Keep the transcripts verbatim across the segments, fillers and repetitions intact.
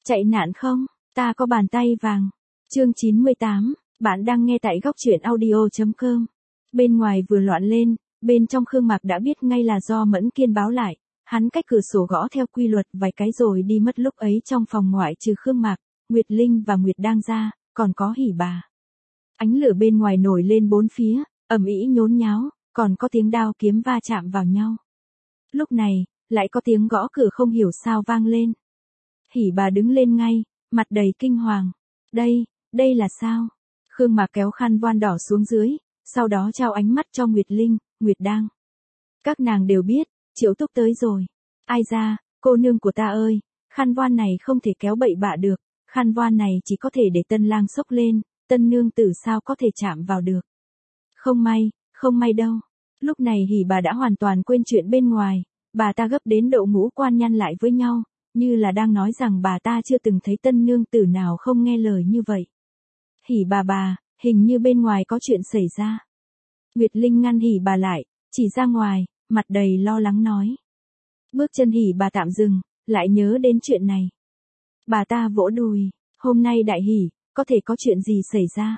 Chạy nạn không? Ta có bàn tay vàng. Chương chín mươi tám, bạn đang nghe tại góc truyện audio chấm com. Bên ngoài vừa loạn lên, bên trong Khương Mạc đã biết ngay là do Mẫn Kiên báo lại. Hắn cách cửa sổ gõ theo quy luật vài cái rồi đi mất. Lúc ấy trong phòng ngoại trừ Khương Mạc, Nguyệt Linh và Nguyệt đang ra, còn có Hỉ Bà. Ánh lửa bên ngoài nổi lên bốn phía, ầm ĩ nhốn nháo, còn có tiếng đao kiếm va chạm vào nhau. Lúc này, lại có tiếng gõ cửa không hiểu sao vang lên. Hỉ Bà đứng lên ngay, mặt đầy kinh hoàng. Đây, đây là sao? Khương Mạc kéo khăn voan đỏ xuống dưới, sau đó trao ánh mắt cho Nguyệt Linh, Nguyệt Đang. Các nàng đều biết, Triệu Túc tới rồi. Ai ra, cô nương của ta ơi, khăn voan này không thể kéo bậy bạ được, khăn voan này chỉ có thể để tân lang xốc lên, tân nương tử sao có thể chạm vào được. Không may, không may đâu. Lúc này Hỉ Bà đã hoàn toàn quên chuyện bên ngoài, bà ta gấp đến độ ngũ quan nhăn lại với nhau, như là đang nói rằng bà ta chưa từng thấy tân nương tử nào không nghe lời như vậy. Hỉ bà bà, hình như bên ngoài có chuyện xảy ra. Nguyệt Linh ngăn Hỉ Bà lại, chỉ ra ngoài, mặt đầy lo lắng nói. Bước chân Hỉ Bà tạm dừng, lại nhớ đến chuyện này. Bà ta vỗ đùi, hôm nay đại hỉ, có thể có chuyện gì xảy ra.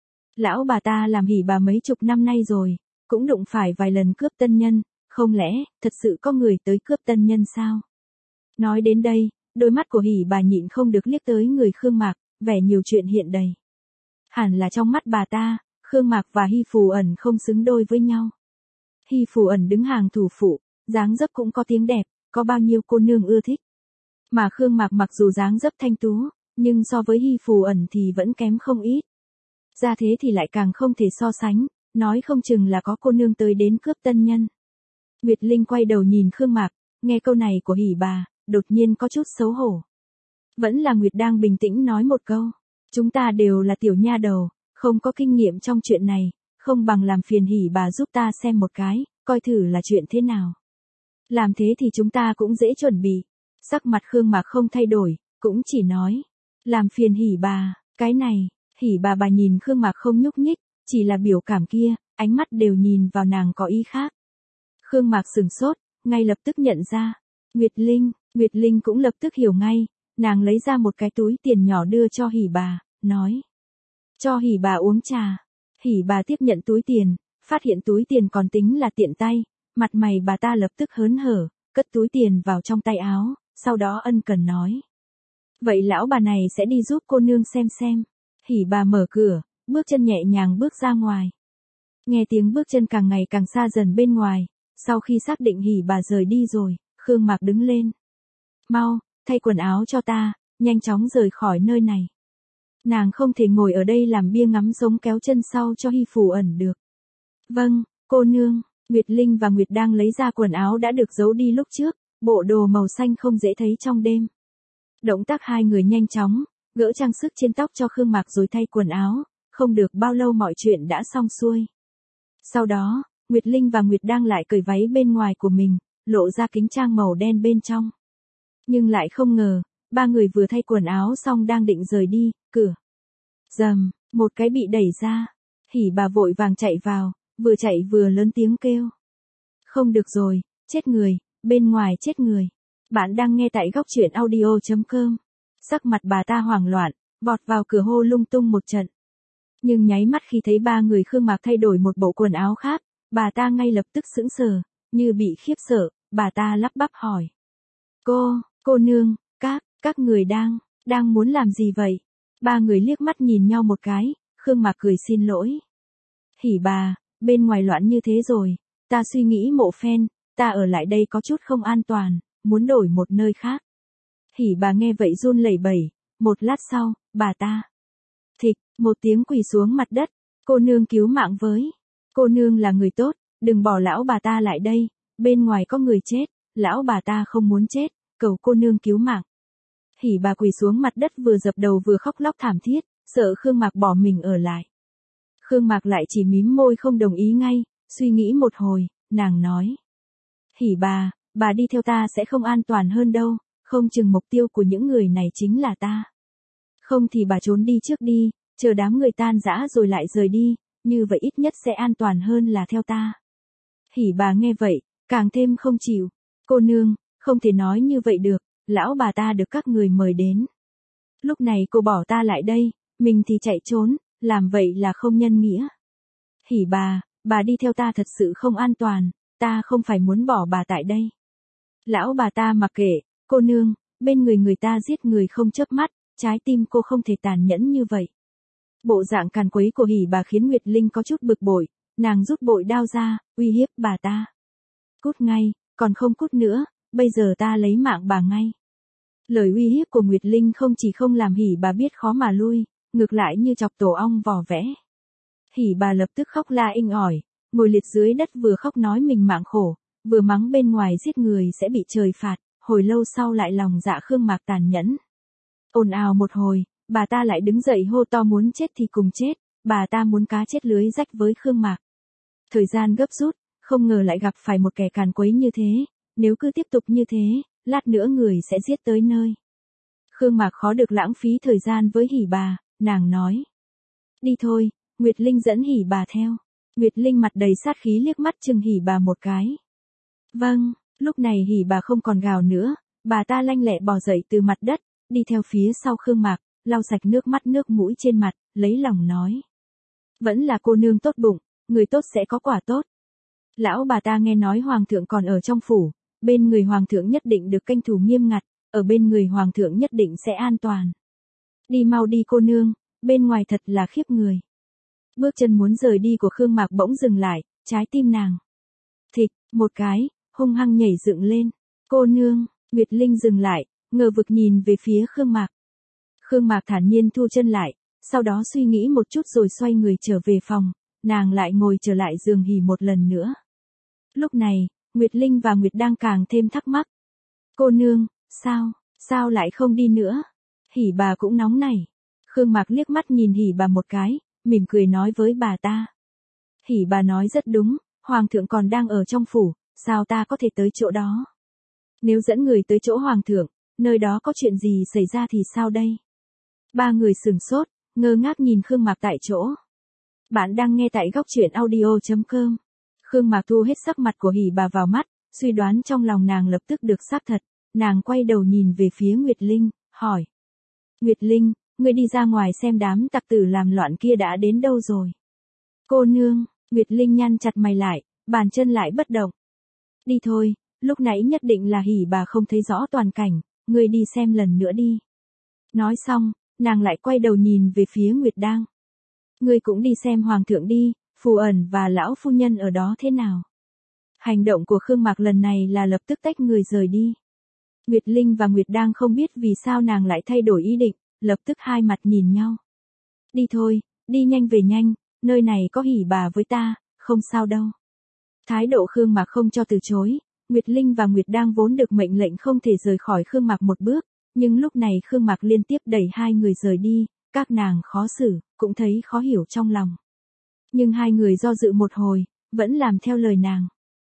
Lão bà ta làm Hỉ Bà mấy chục năm nay rồi, cũng đụng phải vài lần cướp tân nhân, không lẽ, thật sự có người tới cướp tân nhân sao? Nói đến đây, đôi mắt của Hỉ Bà nhịn không được liếc tới người Khương Mạc, vẻ nhiều chuyện hiện đầy. Hẳn là trong mắt bà ta, Khương Mạc và Hy Phù Ẩn không xứng đôi với nhau. Hy Phù Ẩn đứng hàng thủ phụ, dáng dấp cũng có tiếng đẹp, có bao nhiêu cô nương ưa thích. Mà Khương Mạc mặc dù dáng dấp thanh tú, nhưng so với Hy Phù Ẩn thì vẫn kém không ít. Ra thế thì lại càng không thể so sánh, nói không chừng là có cô nương tới đến cướp tân nhân. Nguyệt Linh quay đầu nhìn Khương Mạc, nghe câu này của Hỉ Bà, đột nhiên có chút xấu hổ. Vẫn là Nguyệt đang bình tĩnh nói một câu. Chúng ta đều là tiểu nha đầu, không có kinh nghiệm trong chuyện này, không bằng làm phiền Hỉ Bà giúp ta xem một cái, coi thử là chuyện thế nào. Làm thế thì chúng ta cũng dễ chuẩn bị. Sắc mặt Khương Mạc không thay đổi, cũng chỉ nói. Làm phiền Hỉ Bà, cái này, Hỉ Bà bà nhìn Khương Mạc không nhúc nhích, chỉ là biểu cảm kia, ánh mắt đều nhìn vào nàng có ý khác. Khương Mạc sửng sốt, ngay lập tức nhận ra. Nguyệt Linh, Nguyệt Linh cũng lập tức hiểu ngay, nàng lấy ra một cái túi tiền nhỏ đưa cho Hỉ Bà, nói. Cho Hỉ Bà uống trà. Hỉ Bà tiếp nhận túi tiền, phát hiện túi tiền còn tính là tiện tay, mặt mày bà ta lập tức hớn hở, cất túi tiền vào trong tay áo, sau đó ân cần nói. Vậy lão bà này sẽ đi giúp cô nương xem xem. Hỉ Bà mở cửa, bước chân nhẹ nhàng bước ra ngoài. Nghe tiếng bước chân càng ngày càng xa dần bên ngoài, sau khi xác định Hỉ Bà rời đi rồi, Khương Mạc đứng lên. Mau, thay quần áo cho ta, nhanh chóng rời khỏi nơi này. Nàng không thể ngồi ở đây làm bia ngắm giống kéo chân sau cho Hy Phù Ẩn được. Vâng, cô nương. Nguyệt Linh và Nguyệt đang lấy ra quần áo đã được giấu đi lúc trước, bộ đồ màu xanh không dễ thấy trong đêm. Động tác hai người nhanh chóng, gỡ trang sức trên tóc cho Khương Mạc rồi thay quần áo, không được bao lâu mọi chuyện đã xong xuôi. Sau đó, Nguyệt Linh và Nguyệt đang lại cởi váy bên ngoài của mình, lộ ra kính trang màu đen bên trong. Nhưng lại không ngờ, ba người vừa thay quần áo xong đang định rời đi, cửa. Rầm, một cái bị đẩy ra. Hỉ Bà vội vàng chạy vào, vừa chạy vừa lớn tiếng kêu. Không được rồi, chết người, bên ngoài chết người. Bạn đang nghe tại góc truyện audio chấm com. Sắc mặt bà ta hoảng loạn, vọt vào cửa hô lung tung một trận. Nhưng nháy mắt khi thấy ba người Khương Mạc thay đổi một bộ quần áo khác, bà ta ngay lập tức sững sờ, như bị khiếp sợ, bà ta lắp bắp hỏi. Cô, cô nương, các, các người đang, đang muốn làm gì vậy? Ba người liếc mắt nhìn nhau một cái, Khương Mạc cười xin lỗi. Hỉ Bà, bên ngoài loạn như thế rồi, ta suy nghĩ một phen, ta ở lại đây có chút không an toàn, muốn đổi một nơi khác. Hỉ Bà nghe vậy run lẩy bẩy, một lát sau, bà ta. Thịch, một tiếng quỳ xuống mặt đất, cô nương cứu mạng với. Cô nương là người tốt, đừng bỏ lão bà ta lại đây, bên ngoài có người chết, lão bà ta không muốn chết, cầu cô nương cứu mạng. Hỉ Bà quỳ xuống mặt đất vừa dập đầu vừa khóc lóc thảm thiết, sợ Khương Mạc bỏ mình ở lại. Khương Mạc lại chỉ mím môi không đồng ý ngay, suy nghĩ một hồi, nàng nói. Hỉ Bà, bà đi theo ta sẽ không an toàn hơn đâu, không chừng mục tiêu của những người này chính là ta. Không thì bà trốn đi trước đi, chờ đám người tan rã rồi lại rời đi, như vậy ít nhất sẽ an toàn hơn là theo ta. Hỉ Bà nghe vậy, càng thêm không chịu. Cô nương, không thể nói như vậy được, lão bà ta được các người mời đến. Lúc này cô bỏ ta lại đây, mình thì chạy trốn, làm vậy là không nhân nghĩa. Hỉ bà, bà đi theo ta thật sự không an toàn, ta không phải muốn bỏ bà tại đây. Lão bà ta mặc kệ, cô nương, bên người người ta giết người không chớp mắt, trái tim cô không thể tàn nhẫn như vậy. Bộ dạng càn quấy của hỉ bà khiến Nguyệt Linh có chút bực bội, nàng rút bội đao ra, uy hiếp bà ta. Cút ngay, còn không cút nữa, bây giờ ta lấy mạng bà ngay. Lời uy hiếp của Nguyệt Linh không chỉ không làm hỉ bà biết khó mà lui, ngược lại như chọc tổ ong vò vẽ. Hỉ bà lập tức khóc la inh ỏi, ngồi liệt dưới đất vừa khóc nói mình mạng khổ, vừa mắng bên ngoài giết người sẽ bị trời phạt, hồi lâu sau lại lòng dạ Khương Mạc tàn nhẫn. Ồn ào một hồi, bà ta lại đứng dậy hô to muốn chết thì cùng chết, bà ta muốn cá chết lưới rách với Khương Mạc. Thời gian gấp rút, không ngờ lại gặp phải một kẻ càn quấy như thế, nếu cứ tiếp tục như thế, lát nữa người sẽ giết tới nơi. Khương Mạc khó được lãng phí thời gian với hỉ bà, nàng nói. Đi thôi, Nguyệt Linh dẫn hỉ bà theo. Nguyệt Linh mặt đầy sát khí liếc mắt chừng hỉ bà một cái. Vâng, lúc này hỉ bà không còn gào nữa, bà ta lanh lẹ bò dậy từ mặt đất, đi theo phía sau Khương Mạc, lau sạch nước mắt nước mũi trên mặt, lấy lòng nói. Vẫn là cô nương tốt bụng, người tốt sẽ có quả tốt. Lão bà ta nghe nói hoàng thượng còn ở trong phủ, bên người hoàng thượng nhất định được canh thủ nghiêm ngặt, ở bên người hoàng thượng nhất định sẽ an toàn. Đi mau đi cô nương, bên ngoài thật là khiếp người. Bước chân muốn rời đi của Khương Mạc bỗng dừng lại, trái tim nàng. Thịch, một cái, hung hăng nhảy dựng lên. Cô nương, Nguyệt Linh dừng lại, ngờ vực nhìn về phía Khương Mạc. Khương Mạc thản nhiên thu chân lại, sau đó suy nghĩ một chút rồi xoay người trở về phòng, nàng lại ngồi trở lại giường hỉ một lần nữa. Lúc này, Nguyệt Linh và Nguyệt đang càng thêm thắc mắc. Cô nương, sao, sao lại không đi nữa? Hỉ bà cũng nóng nảy. Khương Mạc liếc mắt nhìn hỉ bà một cái, mỉm cười nói với bà ta. Hỉ bà nói rất đúng, hoàng thượng còn đang ở trong phủ, sao ta có thể tới chỗ đó? Nếu dẫn người tới chỗ hoàng thượng, nơi đó có chuyện gì xảy ra thì sao đây? Ba người sửng sốt, ngơ ngác nhìn Khương Mạc tại chỗ. Bạn đang nghe tại góc truyện audio chấm com. Khương Mạc thu hết sắc mặt của hỉ bà vào mắt, suy đoán trong lòng nàng lập tức được xác thật, nàng quay đầu nhìn về phía Nguyệt Linh, hỏi. Nguyệt Linh, ngươi đi ra ngoài xem đám tặc tử làm loạn kia đã đến đâu rồi? Cô nương, Nguyệt Linh nhăn chặt mày lại, bàn chân lại bất động. Đi thôi, lúc nãy nhất định là hỉ bà không thấy rõ toàn cảnh, ngươi đi xem lần nữa đi. Nói xong, nàng lại quay đầu nhìn về phía Nguyệt Đang. Ngươi cũng đi xem hoàng thượng đi, phù ẩn và lão phu nhân ở đó thế nào. Hành động của Khương Mạc lần này là lập tức tách người rời đi. Nguyệt Linh và Nguyệt Đang không biết vì sao nàng lại thay đổi ý định, lập tức hai mặt nhìn nhau. Đi thôi, đi nhanh về nhanh, nơi này có hỉ bà với ta, không sao đâu. Thái độ Khương Mạc không cho từ chối, Nguyệt Linh và Nguyệt Đang vốn được mệnh lệnh không thể rời khỏi Khương Mạc một bước, nhưng lúc này Khương Mạc liên tiếp đẩy hai người rời đi, các nàng khó xử, cũng thấy khó hiểu trong lòng. Nhưng hai người do dự một hồi, vẫn làm theo lời nàng.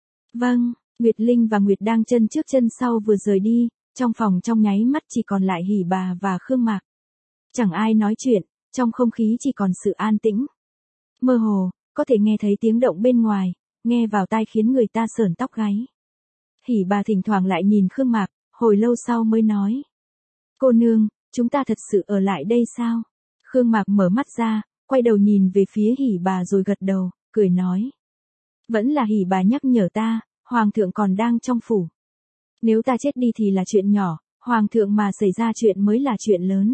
Vâng, Nguyệt Linh và Nguyệt Đang chân trước chân sau vừa rời đi, trong phòng trong nháy mắt chỉ còn lại hỉ bà và Khương Mạc. Chẳng ai nói chuyện, trong không khí chỉ còn sự an tĩnh. Mơ hồ, có thể nghe thấy tiếng động bên ngoài, nghe vào tai khiến người ta sởn tóc gáy. Hỉ bà thỉnh thoảng lại nhìn Khương Mạc, hồi lâu sau mới nói. Cô nương, chúng ta thật sự ở lại đây sao? Khương Mạc mở mắt ra, quay đầu nhìn về phía hỉ bà rồi gật đầu, cười nói. Vẫn là hỉ bà nhắc nhở ta, hoàng thượng còn đang trong phủ. Nếu ta chết đi thì là chuyện nhỏ, hoàng thượng mà xảy ra chuyện mới là chuyện lớn.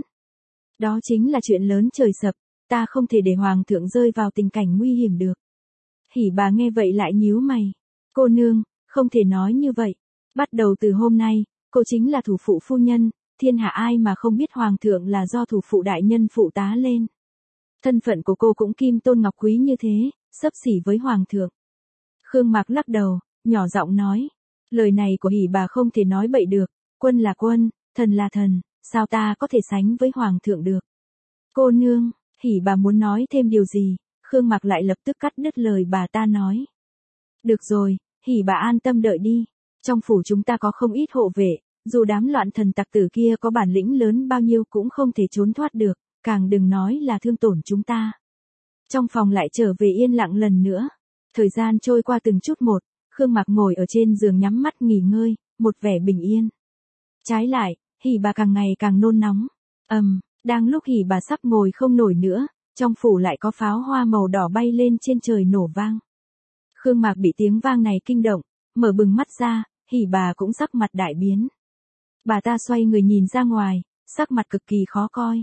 Đó chính là chuyện lớn trời sập, ta không thể để hoàng thượng rơi vào tình cảnh nguy hiểm được. Hỉ bà nghe vậy lại nhíu mày. Cô nương, không thể nói như vậy. Bắt đầu từ hôm nay, cô chính là thủ phụ phu nhân, thiên hạ ai mà không biết hoàng thượng là do thủ phụ đại nhân phụ tá lên. Thân phận của cô cũng kim tôn ngọc quý như thế, xấp xỉ với hoàng thượng. Khương Mạc lắc đầu, nhỏ giọng nói. Lời này của hỉ bà không thể nói bậy được, quân là quân, thần là thần, sao ta có thể sánh với hoàng thượng được. Cô nương, hỉ bà muốn nói thêm điều gì, Khương Mạc lại lập tức cắt đứt lời bà ta nói. Được rồi, hỉ bà an tâm đợi đi, trong phủ chúng ta có không ít hộ vệ, dù đám loạn thần tặc tử kia có bản lĩnh lớn bao nhiêu cũng không thể trốn thoát được, càng đừng nói là thương tổn chúng ta. Trong phòng lại trở về yên lặng lần nữa, thời gian trôi qua từng chút một, Khương Mạc ngồi ở trên giường nhắm mắt nghỉ ngơi, một vẻ bình yên. Trái lại, hỉ bà càng ngày càng nôn nóng. Ầm, đang lúc Hỉ Bà sắp ngồi không nổi nữa, trong phủ lại có pháo hoa màu đỏ bay lên trên trời nổ vang. Khương Mạc bị tiếng vang này kinh động, mở bừng mắt ra, Hỉ Bà cũng sắc mặt đại biến. Bà ta xoay người nhìn ra ngoài, sắc mặt cực kỳ khó coi.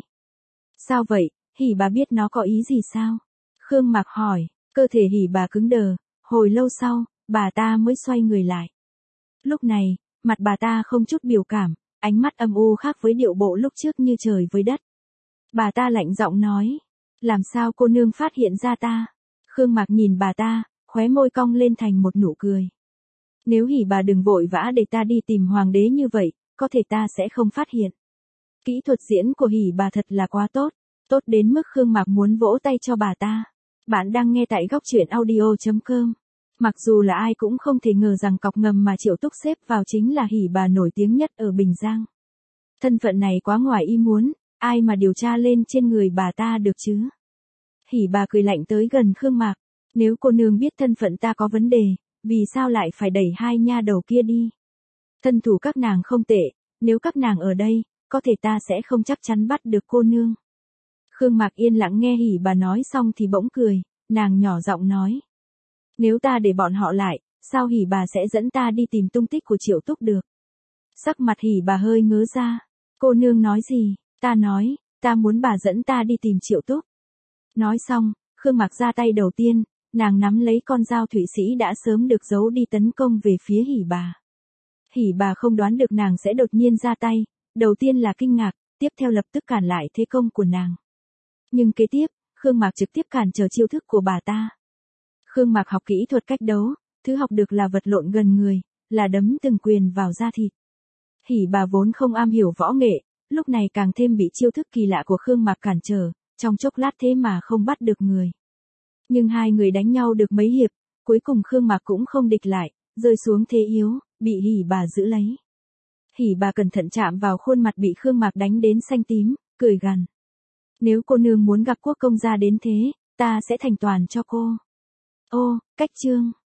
Sao vậy, Hỉ Bà biết nó có ý gì sao? Khương Mạc hỏi, cơ thể Hỉ Bà cứng đờ, hồi lâu sau, bà ta mới xoay người lại. Lúc này, mặt bà ta không chút biểu cảm, ánh mắt âm u khác với điệu bộ lúc trước như trời với đất. Bà ta lạnh giọng nói, làm sao cô nương phát hiện ra ta? Khương Mạc nhìn bà ta, khóe môi cong lên thành một nụ cười. Nếu Hỉ Bà đừng vội vã để ta đi tìm hoàng đế như vậy, có thể ta sẽ không phát hiện. Kỹ thuật diễn của Hỉ Bà thật là quá tốt, tốt đến mức Khương Mạc muốn vỗ tay cho bà ta. Bạn đang nghe tại góc truyện audio chấm com. Mặc dù là ai cũng không thể ngờ rằng cọc ngầm mà Triệu Túc xếp vào chính là Hỉ Bà nổi tiếng nhất ở Bình Giang. Thân phận này quá ngoài ý muốn, ai mà điều tra lên trên người bà ta được chứ? Hỉ Bà cười lạnh tới gần Khương Mạc, nếu cô nương biết thân phận ta có vấn đề, vì sao lại phải đẩy hai nha đầu kia đi? Thân thủ các nàng không tệ, nếu các nàng ở đây, có thể ta sẽ không chắc chắn bắt được cô nương. Khương Mạc yên lặng nghe Hỉ Bà nói xong thì bỗng cười, nàng nhỏ giọng nói. Nếu ta để bọn họ lại, sao Hỉ Bà sẽ dẫn ta đi tìm tung tích của Triệu Túc được? Sắc mặt Hỉ Bà hơi ngớ ra, cô nương nói gì? Ta nói, ta muốn bà dẫn ta đi tìm Triệu Túc. Nói xong, Khương Mạc ra tay đầu tiên, nàng nắm lấy con dao Thụy Sĩ đã sớm được giấu đi tấn công về phía Hỉ Bà. Hỉ Bà không đoán được nàng sẽ đột nhiên ra tay, đầu tiên là kinh ngạc, tiếp theo lập tức cản lại thế công của nàng. Nhưng kế tiếp, Khương Mạc trực tiếp cản trở chiêu thức của bà ta. Khương Mạc học kỹ thuật cách đấu, thứ học được là vật lộn gần người, là đấm từng quyền vào da thịt. Hỉ Bà vốn không am hiểu võ nghệ, lúc này càng thêm bị chiêu thức kỳ lạ của Khương Mạc cản trở, trong chốc lát thế mà không bắt được người. Nhưng hai người đánh nhau được mấy hiệp, cuối cùng Khương Mạc cũng không địch lại, rơi xuống thế yếu, bị Hỉ Bà giữ lấy. Hỉ Bà cẩn thận chạm vào khuôn mặt bị Khương Mạc đánh đến xanh tím, cười gằn. Nếu cô nương muốn gặp quốc công gia đến thế, ta sẽ thành toàn cho cô. Ô, cách chương.